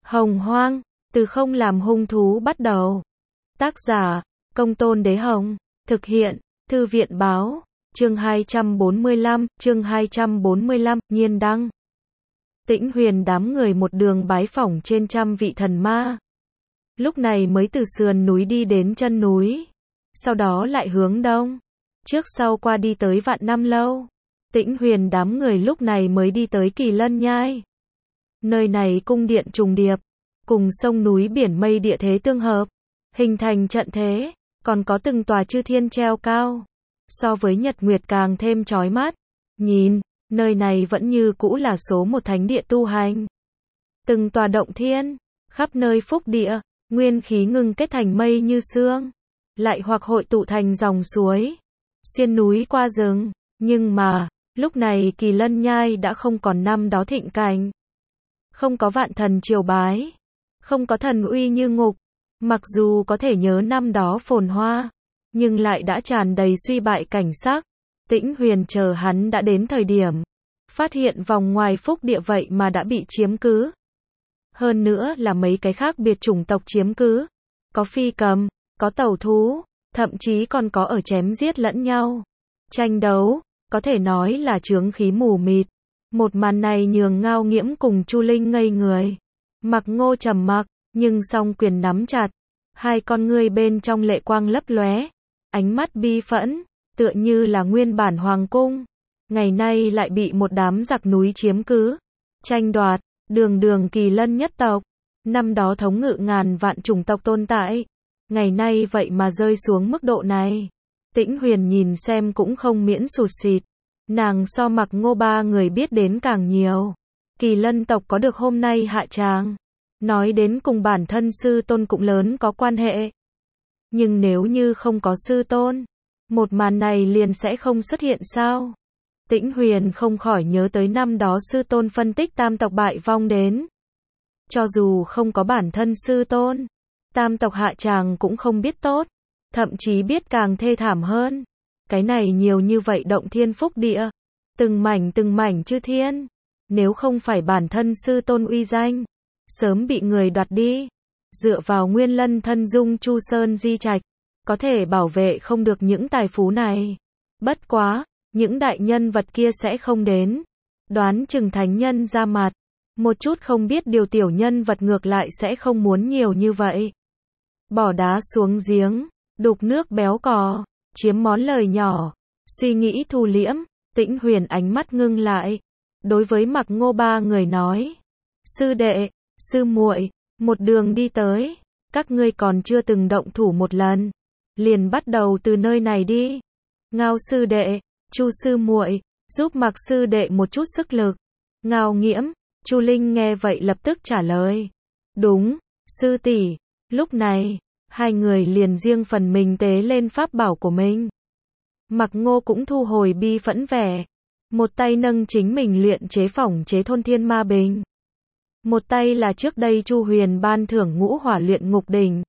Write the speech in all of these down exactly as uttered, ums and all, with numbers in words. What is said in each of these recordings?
Hồng Hoang, từ không làm hung thú bắt đầu. Tác giả, Công Tôn Đế Hồng. Thực hiện, Thư viện báo. Chương hai trăm bốn mươi lăm, chương hai trăm bốn mươi lăm, Nhiên đăng. Tĩnh Huyền đám người một đường bái phỏng trên trăm vị thần ma. Lúc này mới từ sườn núi đi đến chân núi. Sau đó lại hướng đông. Trước sau qua đi tới Vạn Năm Lâu. Tĩnh Huyền đám người lúc này mới đi tới Kỳ Lân Nhai. Nơi này cung điện trùng điệp, cùng sông núi biển mây địa thế tương hợp, hình thành trận thế, còn có từng tòa chư thiên treo cao, so với nhật nguyệt càng thêm chói mắt. Nhìn, nơi này vẫn như cũ là số một thánh địa tu hành. Từng tòa động thiên, khắp nơi phúc địa, nguyên khí ngưng kết thành mây như sương, lại hoặc hội tụ thành dòng suối, xuyên núi qua rừng, nhưng mà, lúc này Kỳ Lân Nhai đã không còn năm đó thịnh cảnh. Không có vạn thần triều bái, không có thần uy như ngục, mặc dù có thể nhớ năm đó phồn hoa, nhưng lại đã tràn đầy suy bại cảnh sắc. Tĩnh Huyền chờ hắn đã đến thời điểm, phát hiện vòng ngoài phúc địa vậy mà đã bị chiếm cứ. Hơn nữa là mấy cái khác biệt chủng tộc chiếm cứ, có phi cầm, có tẩu thú, thậm chí còn có ở chém giết lẫn nhau. Tranh đấu, có thể nói là chướng khí mù mịt. Một màn này nhường Ngao Nghiễm cùng Chu Linh ngây người. Mặc Ngô trầm mặc, nhưng song quyền nắm chặt, hai con ngươi bên trong lệ quang lấp lóe, ánh mắt bi phẫn, tựa như là nguyên bản hoàng cung, ngày nay lại bị một đám giặc núi chiếm cứ, tranh đoạt, đường đường Kỳ Lân nhất tộc, năm đó thống ngự ngàn vạn chủng tộc tồn tại, ngày nay vậy mà rơi xuống mức độ này. Tĩnh Huyền nhìn xem cũng không miễn sụt sịt. Nàng so Mặc Ngô ba người biết đến càng nhiều. Kỳ Lân tộc có được hôm nay hạ tràng, nói đến cùng bản thân sư tôn cũng lớn có quan hệ. Nhưng nếu như không có sư tôn, một màn này liền sẽ không xuất hiện sao? Tĩnh Huyền không khỏi nhớ tới năm đó sư tôn phân tích tam tộc bại vong đến. Cho dù không có bản thân sư tôn, tam tộc hạ tràng cũng không biết tốt, thậm chí biết càng thê thảm hơn. Cái này nhiều như vậy động thiên phúc địa, từng mảnh từng mảnh chư thiên, nếu không phải bản thân sư tôn uy danh, sớm bị người đoạt đi. Dựa vào Nguyên Lân thân dung Chu Sơn di trạch, có thể bảo vệ không được những tài phú này. Bất quá, những đại nhân vật kia sẽ không đến. Đoán chừng thánh nhân ra mặt, một chút không biết điều tiểu nhân vật ngược lại sẽ không muốn nhiều như vậy. Bỏ đá xuống giếng, đục nước béo cò. Chiếm món lời nhỏ, suy nghĩ thu liễm, Tĩnh Huyền ánh mắt ngưng lại. Đối với Mặc Ngô ba người nói, sư đệ, sư muội, một đường đi tới, các ngươi còn chưa từng động thủ một lần, liền bắt đầu từ nơi này đi. Ngao sư đệ, Chu sư muội, giúp Mặc sư đệ một chút sức lực. Ngao Nghiễm, Chu Linh nghe vậy lập tức trả lời, đúng, sư tỷ. Lúc này, hai người liền riêng phần mình tế lên pháp bảo của mình. Mặc Ngô cũng thu hồi bi phẫn vẻ, một tay nâng chính mình luyện chế phỏng chế thôn thiên ma bình, một tay là trước đây Chu Huyền ban thưởng ngũ hỏa luyện ngục đỉnh.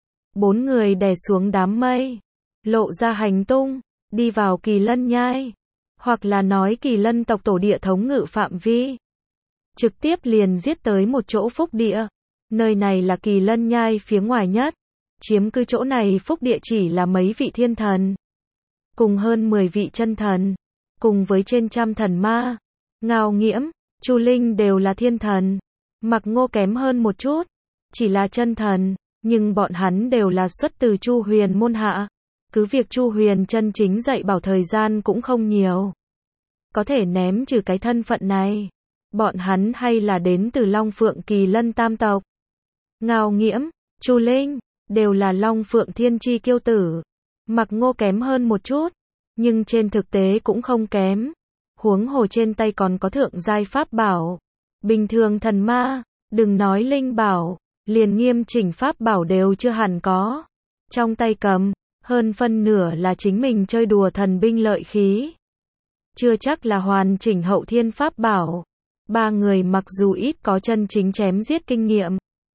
Bốn người đè xuống đám mây, lộ ra hành tung, đi vào Kỳ Lân Nhai, hoặc là nói Kỳ Lân tộc tổ địa thống ngự phạm vi, trực tiếp liền giết tới một chỗ phúc địa. Nơi này là Kỳ Lân Nhai phía ngoài nhất. Chiếm cứ chỗ này phúc địa chỉ là mấy vị thiên thần, cùng hơn mười vị chân thần, cùng với trên trăm thần ma. Ngao Nghiễm, Chu Linh đều là thiên thần, Mặc Ngô kém hơn một chút, chỉ là chân thần, nhưng bọn hắn đều là xuất từ Chu Huyền môn hạ. Cứ việc Chu Huyền chân chính dạy bảo thời gian cũng không nhiều, có thể ném trừ cái thân phận này, bọn hắn hay là đến từ Long Phượng Kỳ Lân tam tộc. Ngao Nghiễm, Chu Linh đều là Long Phượng Thiên Chi kiêu tử. Mặc Ngô kém hơn một chút, nhưng trên thực tế cũng không kém. Huống hồ trên tay còn có thượng giai pháp bảo. Bình thường thần ma, đừng nói linh bảo, liền nghiêm chỉnh pháp bảo đều chưa hẳn có. Trong tay cầm, hơn phân nửa là chính mình chơi đùa thần binh lợi khí. Chưa chắc là hoàn chỉnh hậu thiên pháp bảo. Ba người mặc dù ít có chân chính chém giết kinh nghiệm,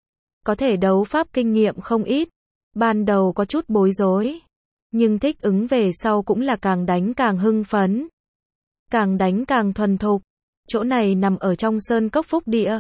có thể đấu pháp kinh nghiệm không ít, ban đầu có chút bối rối, nhưng thích ứng về sau cũng là càng đánh càng hưng phấn, càng đánh càng thuần thục. Chỗ này nằm ở trong sơn cốc phúc địa,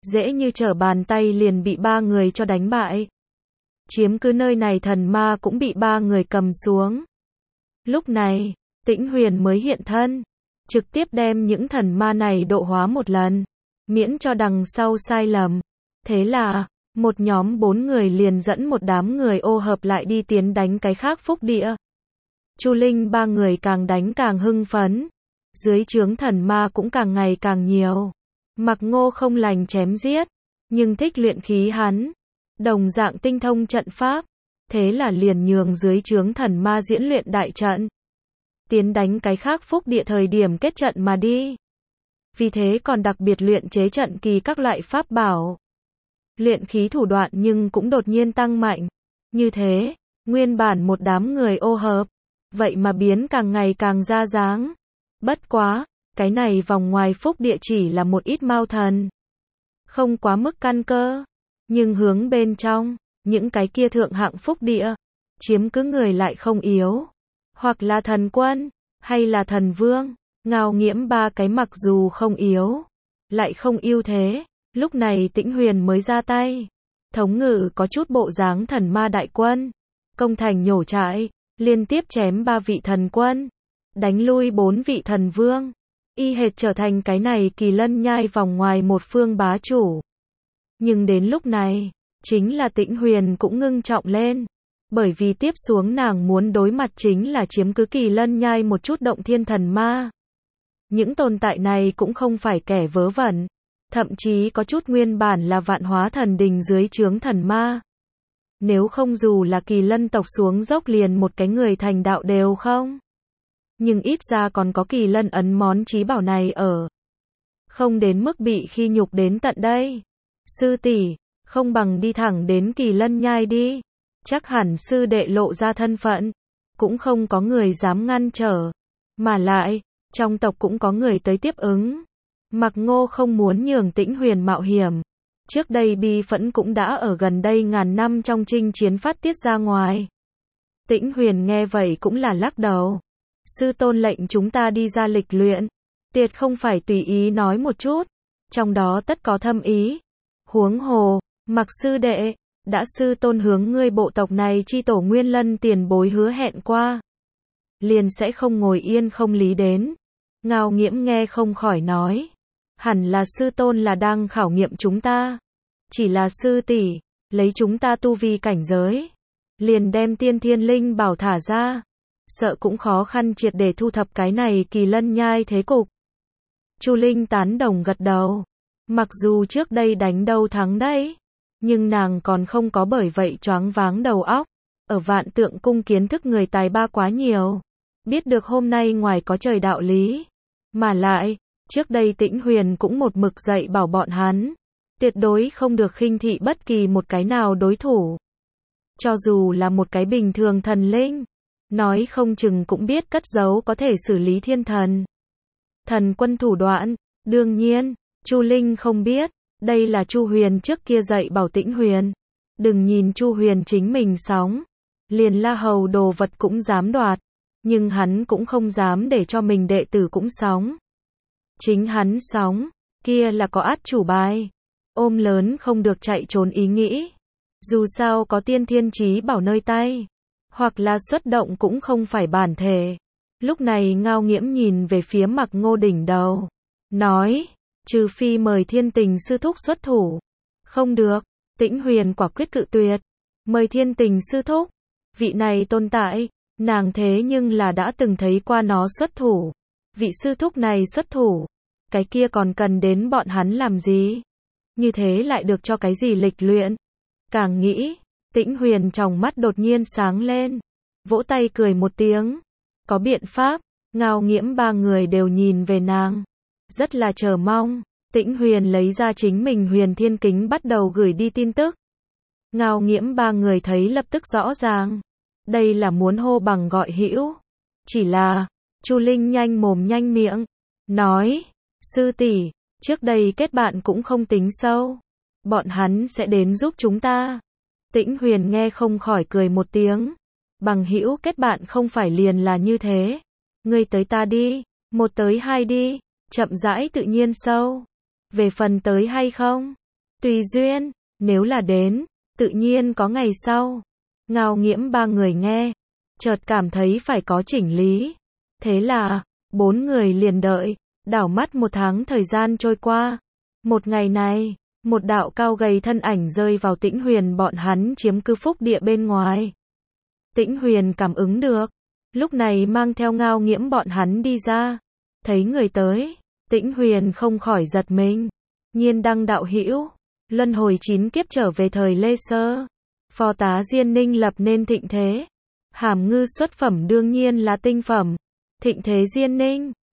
dễ như trở bàn tay liền bị ba người cho đánh bại. Chiếm cứ nơi này thần ma cũng bị ba người cầm xuống. Lúc này, Tĩnh Huyền mới hiện thân, trực tiếp đem những thần ma này độ hóa một lần, miễn cho đằng sau sai lầm. Thế là, một nhóm bốn người liền dẫn một đám người ô hợp lại đi tiến đánh cái khác phúc địa. Chu Linh ba người càng đánh càng hưng phấn, dưới trướng thần ma cũng càng ngày càng nhiều. Mặc Ngô không lành chém giết, nhưng thích luyện khí hắn, đồng dạng tinh thông trận pháp, thế là liền nhường dưới trướng thần ma diễn luyện đại trận, tiến đánh cái khác phúc địa thời điểm kết trận mà đi. Vì thế còn đặc biệt luyện chế trận kỳ các loại pháp bảo, luyện khí thủ đoạn nhưng cũng đột nhiên tăng mạnh. Như thế, nguyên bản một đám người ô hợp, vậy mà biến càng ngày càng ra dáng. Bất quá, cái này vòng ngoài phúc địa chỉ là một ít mao thần, không quá mức căn cơ, nhưng hướng bên trong, những cái kia thượng hạng phúc địa, chiếm cứ người lại không yếu, hoặc là thần quân, hay là thần vương. Ngao Nghiễm ba cái mặc dù không yếu, lại không ưu thế, lúc này Tĩnh Huyền mới ra tay, thống ngự có chút bộ dáng thần ma đại quân, công thành nhổ trại, liên tiếp chém ba vị thần quân, đánh lui bốn vị thần vương, y hệt trở thành cái này Kỳ Lân Nhai vòng ngoài một phương bá chủ. Nhưng đến lúc này, chính là Tĩnh Huyền cũng ngưng trọng lên, bởi vì tiếp xuống nàng muốn đối mặt chính là chiếm cứ Kỳ Lân Nhai một chút động thiên thần ma. Những tồn tại này cũng không phải kẻ vớ vẩn, thậm chí có chút nguyên bản là vạn hóa thần đình dưới trướng thần ma. Nếu không dù là Kỳ Lân tộc xuống dốc liền một cái người thành đạo đều không. Nhưng ít ra còn có Kỳ Lân ấn món chí bảo này ở. Không đến mức bị khi nhục đến tận đây. Sư tỷ, không bằng đi thẳng đến Kỳ Lân Nhai đi. Chắc hẳn sư đệ lộ ra thân phận, cũng không có người dám ngăn trở. Mà lại, trong tộc cũng có người tới tiếp ứng. Mặc Ngô không muốn nhường Tĩnh Huyền mạo hiểm. Trước đây bi phẫn cũng đã ở gần đây ngàn năm trong chinh chiến phát tiết ra ngoài. Tĩnh Huyền nghe vậy cũng là lắc đầu. Sư tôn lệnh chúng ta đi ra lịch luyện, tuyệt không phải tùy ý nói một chút, trong đó tất có thâm ý. Huống hồ, Mặc sư đệ, đã sư tôn hướng ngươi bộ tộc này chi tổ Nguyên Lân tiền bối hứa hẹn qua, liền sẽ không ngồi yên không lý đến. Ngao Nghiễm nghe không khỏi nói, hẳn là sư tôn là đang khảo nghiệm chúng ta. Chỉ là sư tỷ, lấy chúng ta tu vi cảnh giới, liền đem tiên thiên linh bảo thả ra, sợ cũng khó khăn triệt để thu thập cái này Kỳ Lân Nhai thế cục. Chu Linh tán đồng gật đầu. Mặc dù trước đây đánh đâu thắng đấy, nhưng nàng còn không có bởi vậy choáng váng đầu óc. Ở Vạn Tượng Cung kiến thức người tài ba quá nhiều, biết được hôm nay ngoài có trời đạo lý, mà lại, trước đây Tĩnh Huyền cũng một mực dạy bảo bọn hắn, tuyệt đối không được khinh thị bất kỳ một cái nào đối thủ. Cho dù là một cái bình thường thần linh, nói không chừng cũng biết cất giấu có thể xử lý thiên thần. Thần quân thủ đoạn, đương nhiên, Chu Linh không biết, đây là Chu Huyền trước kia dạy bảo Tĩnh Huyền. Đừng nhìn Chu Huyền chính mình sóng, liền La Hầu đồ vật cũng dám đoạt, nhưng hắn cũng không dám để cho mình đệ tử cũng sóng. Chính hắn sóng, kia là có át chủ bài, ôm lớn không được chạy trốn ý nghĩ. Dù sao có tiên thiên chí bảo nơi tay, hoặc là xuất động cũng không phải bản thể. Lúc này Ngao Nghiễm nhìn về phía Mặc Ngô đỉnh đầu, nói, trừ phi mời Thiên Tình sư thúc xuất thủ. Không được, Tĩnh Huyền quả quyết cự tuyệt. Mời Thiên Tình sư thúc, vị này tồn tại, nàng thế nhưng là đã từng thấy qua nó xuất thủ. Vị sư thúc này xuất thủ, cái kia còn cần đến bọn hắn làm gì? Như thế lại được cho cái gì lịch luyện? Càng nghĩ, Tĩnh Huyền trong mắt đột nhiên sáng lên, vỗ tay cười một tiếng. Có biện pháp. Ngao Nghiễm ba người đều nhìn về nàng, rất là chờ mong. Tĩnh Huyền lấy ra chính mình Huyền Thiên Kính bắt đầu gửi đi tin tức. Ngao Nghiễm ba người thấy lập tức rõ ràng, đây là muốn hô bằng gọi hữu. Chỉ là, Chu Linh nhanh mồm nhanh miệng, nói, sư tỷ, trước đây kết bạn cũng không tính sâu, bọn hắn sẽ đến giúp chúng ta. Tĩnh Huyền nghe không khỏi cười một tiếng, bằng hữu kết bạn không phải liền là như thế, ngươi tới ta đi, một tới hai đi, chậm rãi tự nhiên sâu. Về phần tới hay không, Tùy duyên, nếu là đến, tự nhiên có ngày sau. Ngao Nghiễm ba người nghe, chợt cảm thấy phải có chỉnh lý. Thế là, bốn người liền đợi, đảo mắt một tháng thời gian trôi qua. Một ngày này, một đạo cao gầy thân ảnh rơi vào Tĩnh Huyền bọn hắn chiếm cư phúc địa bên ngoài. Tĩnh Huyền cảm ứng được, lúc này mang theo Ngao Nghiễm bọn hắn đi ra. Thấy người tới, Tĩnh Huyền không khỏi giật mình. Nhiên Đăng đạo hữu, luân hồi chín kiếp trở về thời Lê Sơ. Phó tá Diên Ninh lập nên thịnh thế. Hàm ngư xuất phẩm đương nhiên là tinh phẩm. Thịnh thế Diên Ninh,